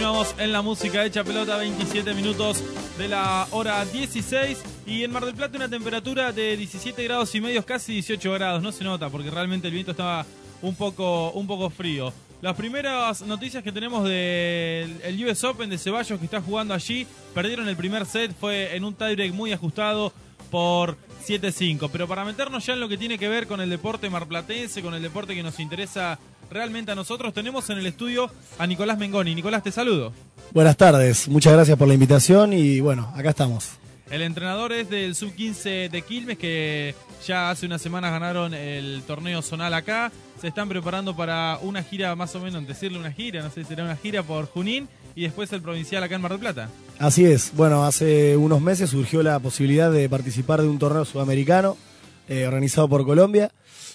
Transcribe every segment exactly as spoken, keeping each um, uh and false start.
Continuamos en la música hecha pelota, veintisiete minutos de la hora dieciséis. Y en Mar del Plata una temperatura de diecisiete grados y medio, casi dieciocho grados. No se nota porque realmente el viento estaba un poco, un poco frío. Las primeras noticias que tenemos del el U S Open de Ceballos, que está jugando allí. Perdieron el primer set, fue en un tiebreak muy ajustado por siete cinco. Pero para meternos ya en lo que tiene que ver con el deporte marplatense, con el deporte que nos interesa realmente a nosotros, tenemos en el estudio a Nicolás Mengoni. Nicolás, te saludo. Buenas tardes, muchas gracias por la invitación y bueno, acá estamos. El entrenador es del sub quince de Quilmes, que ya hace unas semanas ganaron el torneo zonal acá. Se están preparando para una gira, más o menos, decirle una gira, no sé si será una gira por Junín y después el provincial acá en Mar del Plata. Así es, bueno, hace unos meses surgió la posibilidad de participar de un torneo sudamericano eh, organizado por Colombia.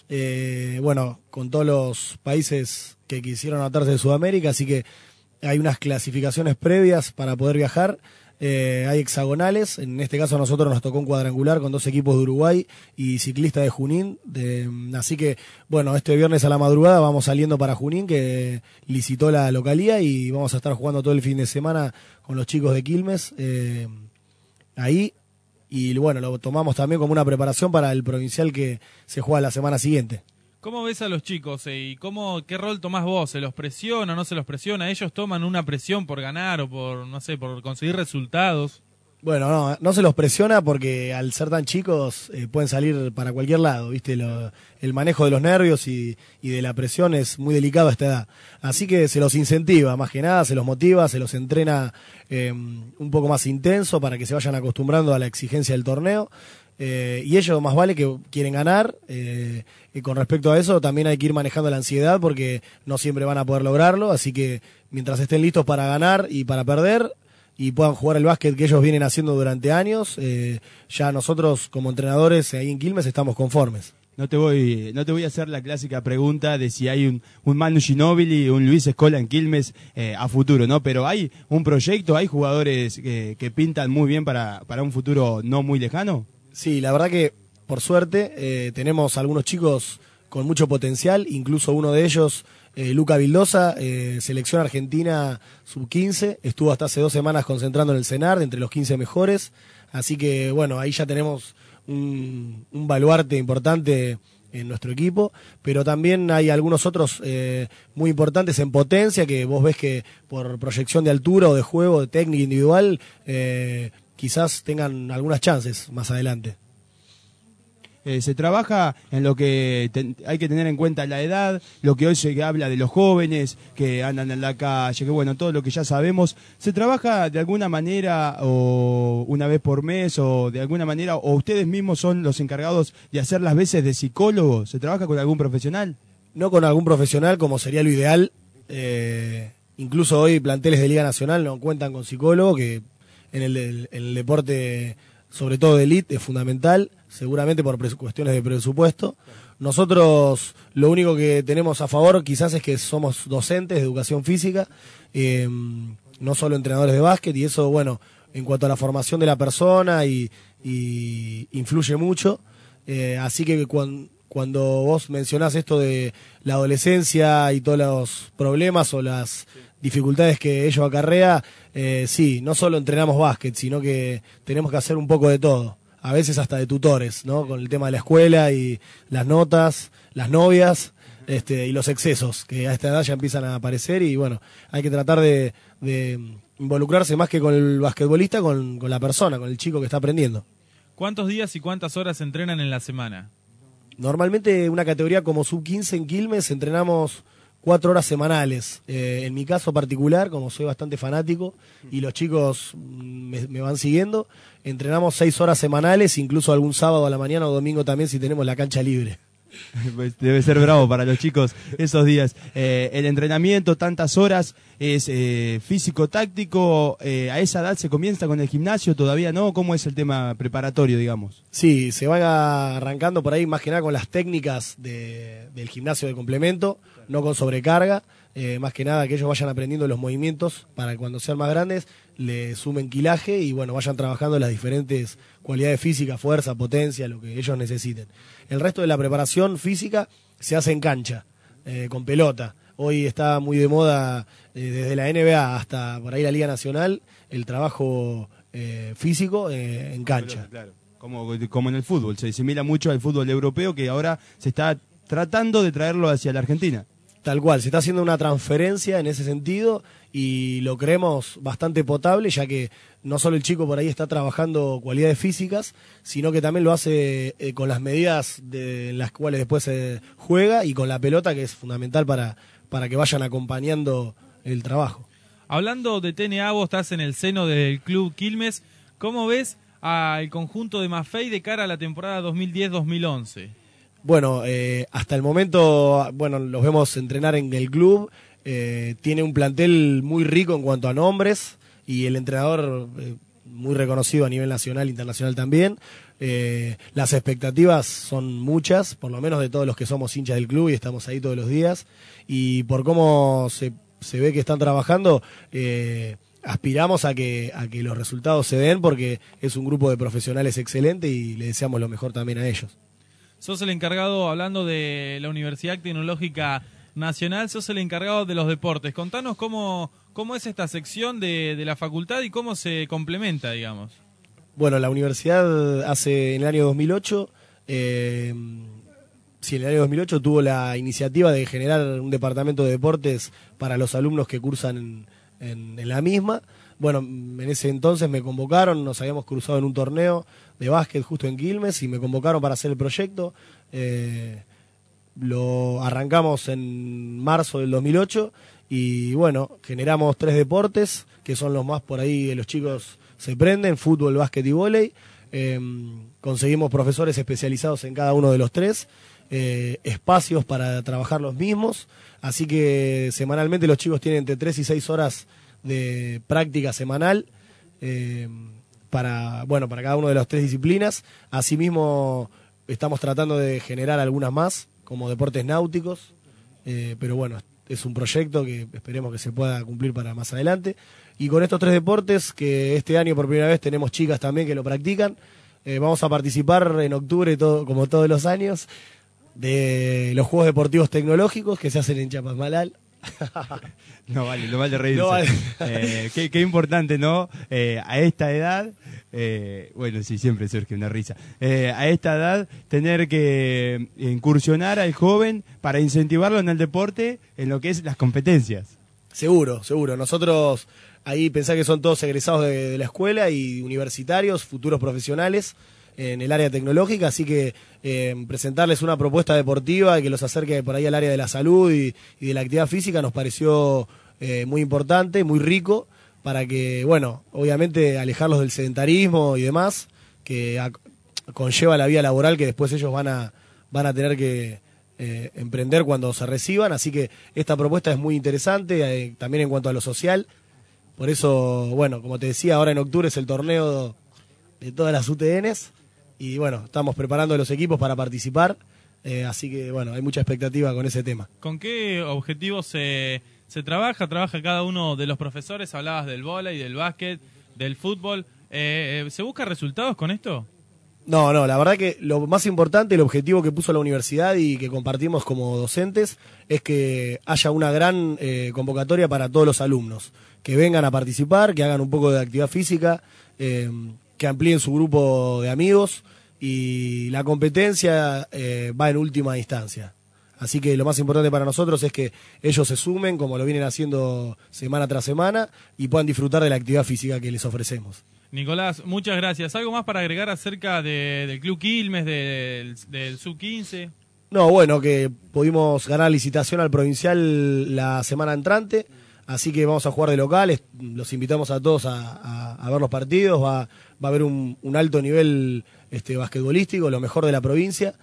Eh, bueno, con todos los países que quisieron anotarse de Sudamérica, así que hay unas clasificaciones previas para poder viajar. Eh, hay hexagonales, en este caso a nosotros nos tocó un cuadrangular con dos equipos de Uruguay y ciclistas de Junín, de, así que bueno, este viernes a la madrugada vamos saliendo para Junín, que licitó la localía, y vamos a estar jugando todo el fin de semana con los chicos de Quilmes eh, ahí, y bueno, lo tomamos también como una preparación para el provincial que se juega la semana siguiente. ¿Cómo ves a los chicos eh, y cómo, qué rol tomás vos? ¿Se los presiona o no se los presiona? ¿Ellos toman una presión por ganar o por, no sé, por conseguir resultados? Bueno, no, no se los presiona porque al ser tan chicos eh, pueden salir para cualquier lado, ¿viste? Lo, el manejo de los nervios y, y de la presión es muy delicado a esta edad. Así que se los incentiva, más que nada, se los motiva, se los entrena eh, un poco más intenso para que se vayan acostumbrando a la exigencia del torneo. Eh, y ellos más vale que quieren ganar, eh, y con respecto a eso también hay que ir manejando la ansiedad porque no siempre van a poder lograrlo, así que mientras estén listos para ganar y para perder y puedan jugar el básquet que ellos vienen haciendo durante años, eh, ya nosotros como entrenadores ahí en Quilmes estamos conformes. No te voy, no te voy a hacer la clásica pregunta de si hay un, un Manu Ginóbili, un Luis Escola en Quilmes eh, a futuro, ¿no? Pero hay un proyecto, hay jugadores que, que pintan muy bien para, para un futuro no muy lejano. Sí, la verdad que por suerte eh, tenemos algunos chicos con mucho potencial, incluso uno de ellos, eh, Luca Vildosa, eh, selección argentina sub quince, estuvo hasta hace dos semanas concentrando en el CENAR, entre los quince mejores, así que bueno, ahí ya tenemos un, un baluarte importante en nuestro equipo, pero también hay algunos otros eh, muy importantes en potencia, que vos ves que por proyección de altura o de juego, de técnica individual, eh, quizás tengan algunas chances más adelante. Eh, se trabaja en lo que te, hay que tener en cuenta la edad, lo que hoy se habla de los jóvenes que andan en la calle, que bueno, todo lo que ya sabemos. ¿Se trabaja de alguna manera o una vez por mes o de alguna manera, o ustedes mismos son los encargados de hacer las veces de psicólogo? ¿Se trabaja con algún profesional? No con algún profesional, como sería lo ideal. Eh, incluso hoy planteles de Liga Nacional no cuentan con psicólogo, que en el, en el deporte, sobre todo de elite, es fundamental, seguramente por cuestiones de presupuesto. Nosotros lo único que tenemos a favor quizás es que somos docentes de educación física, eh, no solo entrenadores de básquet, y eso, bueno, en cuanto a la formación de la persona, y, y influye mucho. Eh, así que cuando, cuando vos mencionás esto de la adolescencia y todos los problemas o las dificultades que ello acarrea, eh, sí, no solo entrenamos básquet, sino que tenemos que hacer un poco de todo, a veces hasta de tutores, ¿no? Con el tema de la escuela y las notas, las novias, este, y los excesos, que a esta edad ya empiezan a aparecer, y bueno, hay que tratar de, de involucrarse más que con el basquetbolista, con, con la persona, con el chico que está aprendiendo. ¿Cuántos días y cuántas horas se entrenan en la semana? Normalmente una categoría como sub quince en Quilmes entrenamos cuatro horas semanales. Eh, en mi caso particular, como soy bastante fanático y los chicos me, me van siguiendo, entrenamos seis horas semanales, incluso algún sábado a la mañana o domingo también si tenemos la cancha libre. Pues debe ser bravo para los chicos esos días. Eh, el entrenamiento, tantas horas, es eh, físico-táctico. Eh, ¿A esa edad se comienza con el gimnasio? ¿Todavía no? ¿Cómo es el tema preparatorio, digamos? Sí, se va arrancando por ahí más que nada con las técnicas de, del gimnasio de complemento, no con sobrecarga. Eh, más que nada que ellos vayan aprendiendo los movimientos para que cuando sean más grandes le sumen quilaje y bueno, vayan trabajando las diferentes cualidades físicas, fuerza, potencia, lo que ellos necesiten. El resto de la preparación física se hace en cancha, eh, con pelota, Hoy está muy de moda, eh, desde la N B A hasta por ahí la Liga Nacional, el trabajo eh, físico eh, en cancha. Claro, como, como en el fútbol, se asimila mucho al fútbol europeo que ahora se está tratando de traerlo hacia la Argentina. Tal cual, se está haciendo una transferencia en ese sentido y lo creemos bastante potable, ya que no solo el chico por ahí está trabajando cualidades físicas, sino que también lo hace eh, con las medidas de en las cuales después se juega y con la pelota, que es fundamental para, para que vayan acompañando el trabajo. Hablando de T N A, vos estás en el seno del Club Quilmes. ¿Cómo ves al conjunto de Maffei de cara a la temporada dos mil diez dos mil once? Bueno, eh, hasta el momento, bueno, los vemos entrenar en el club. Eh, tiene un plantel muy rico en cuanto a nombres y el entrenador eh, muy reconocido a nivel nacional e internacional también. Eh, las expectativas son muchas, por lo menos de todos los que somos hinchas del club y estamos ahí todos los días. Y por cómo se se ve que están trabajando, eh, aspiramos a que, a que los resultados se den porque es un grupo de profesionales excelente y le deseamos lo mejor también a ellos. Sos el encargado, hablando de la Universidad Tecnológica Nacional, sos el encargado de los deportes. Contanos cómo, cómo es esta sección de, de la facultad y cómo se complementa, digamos. Bueno, la universidad hace en el año dos mil ocho... Eh, Sí, en el año dos mil ocho tuvo la iniciativa de generar un departamento de deportes para los alumnos que cursan en, en, en la misma. Bueno, en ese entonces me convocaron, nos habíamos cruzado en un torneo de básquet justo en Quilmes y me convocaron para hacer el proyecto. Eh, lo arrancamos en marzo del dos mil ocho y bueno, generamos tres deportes que son los más por ahí, los chicos se prenden, fútbol, básquet y vóley. Eh, conseguimos profesores especializados en cada uno de los tres. Eh, espacios para trabajar los mismos, así que semanalmente los chicos tienen entre tres y seis horas de práctica semanal eh, para, bueno, para cada una de las tres disciplinas. Asimismo estamos tratando de generar algunas más como deportes náuticos, eh, pero bueno, es un proyecto que esperemos que se pueda cumplir para más adelante. Y con estos tres deportes, que este año por primera vez tenemos chicas también que lo practican, eh, vamos a participar en octubre, todo, como todos los años, de los Juegos Deportivos Tecnológicos que se hacen en Chapasmalal. No vale, no vale reírse. No vale. Eh, qué, qué importante, ¿no? Eh, a esta edad, eh, bueno, sí, siempre surge una risa. Eh, a esta edad, tener que incursionar al joven para incentivarlo en el deporte, en lo que es las competencias. Seguro, seguro. Nosotros ahí pensá que son todos egresados de, de la escuela y universitarios, futuros profesionales en el área tecnológica, así que eh, presentarles una propuesta deportiva que los acerque por ahí al área de la salud y, y de la actividad física nos pareció eh, muy importante, muy rico, para que, bueno, obviamente alejarlos del sedentarismo y demás, que a, conlleva la vida laboral que después ellos van a, van a tener que eh, emprender cuando se reciban, así que esta propuesta es muy interesante, eh, también en cuanto a lo social. Por eso, bueno, como te decía, ahora en octubre es el torneo de todas las U T Ns. Y bueno, estamos preparando los equipos para participar, eh, así que bueno, hay mucha expectativa con ese tema. ¿Con qué objetivos se, se trabaja? ¿Trabaja cada uno de los profesores? Hablabas del vóley, del básquet, del fútbol. Eh, ¿Se busca resultados con esto? No, no, la verdad que lo más importante, el objetivo que puso la universidad y que compartimos como docentes, es que haya una gran eh, convocatoria para todos los alumnos, que vengan a participar, que hagan un poco de actividad física, eh, que amplíen su grupo de amigos y la competencia eh, va en última instancia. Así que lo más importante para nosotros es que ellos se sumen, como lo vienen haciendo semana tras semana, y puedan disfrutar de la actividad física que les ofrecemos. Nicolás, muchas gracias. ¿Algo más para agregar acerca de, del Club Quilmes, del, del sub quince? No, bueno, que pudimos ganar licitación al provincial la semana entrante, así que vamos a jugar de locales, los invitamos a todos a, a, a ver los partidos, va, va a haber un, un alto nivel este, basquetbolístico, lo mejor de la provincia.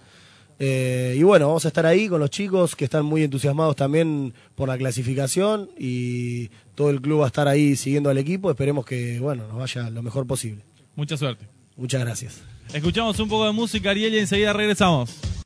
Eh, y bueno, vamos a estar ahí con los chicos que están muy entusiasmados también por la clasificación y todo el club va a estar ahí siguiendo al equipo. Esperemos que bueno nos vaya lo mejor posible. Mucha suerte. Muchas gracias. Escuchamos un poco de música, Ariel, y enseguida regresamos.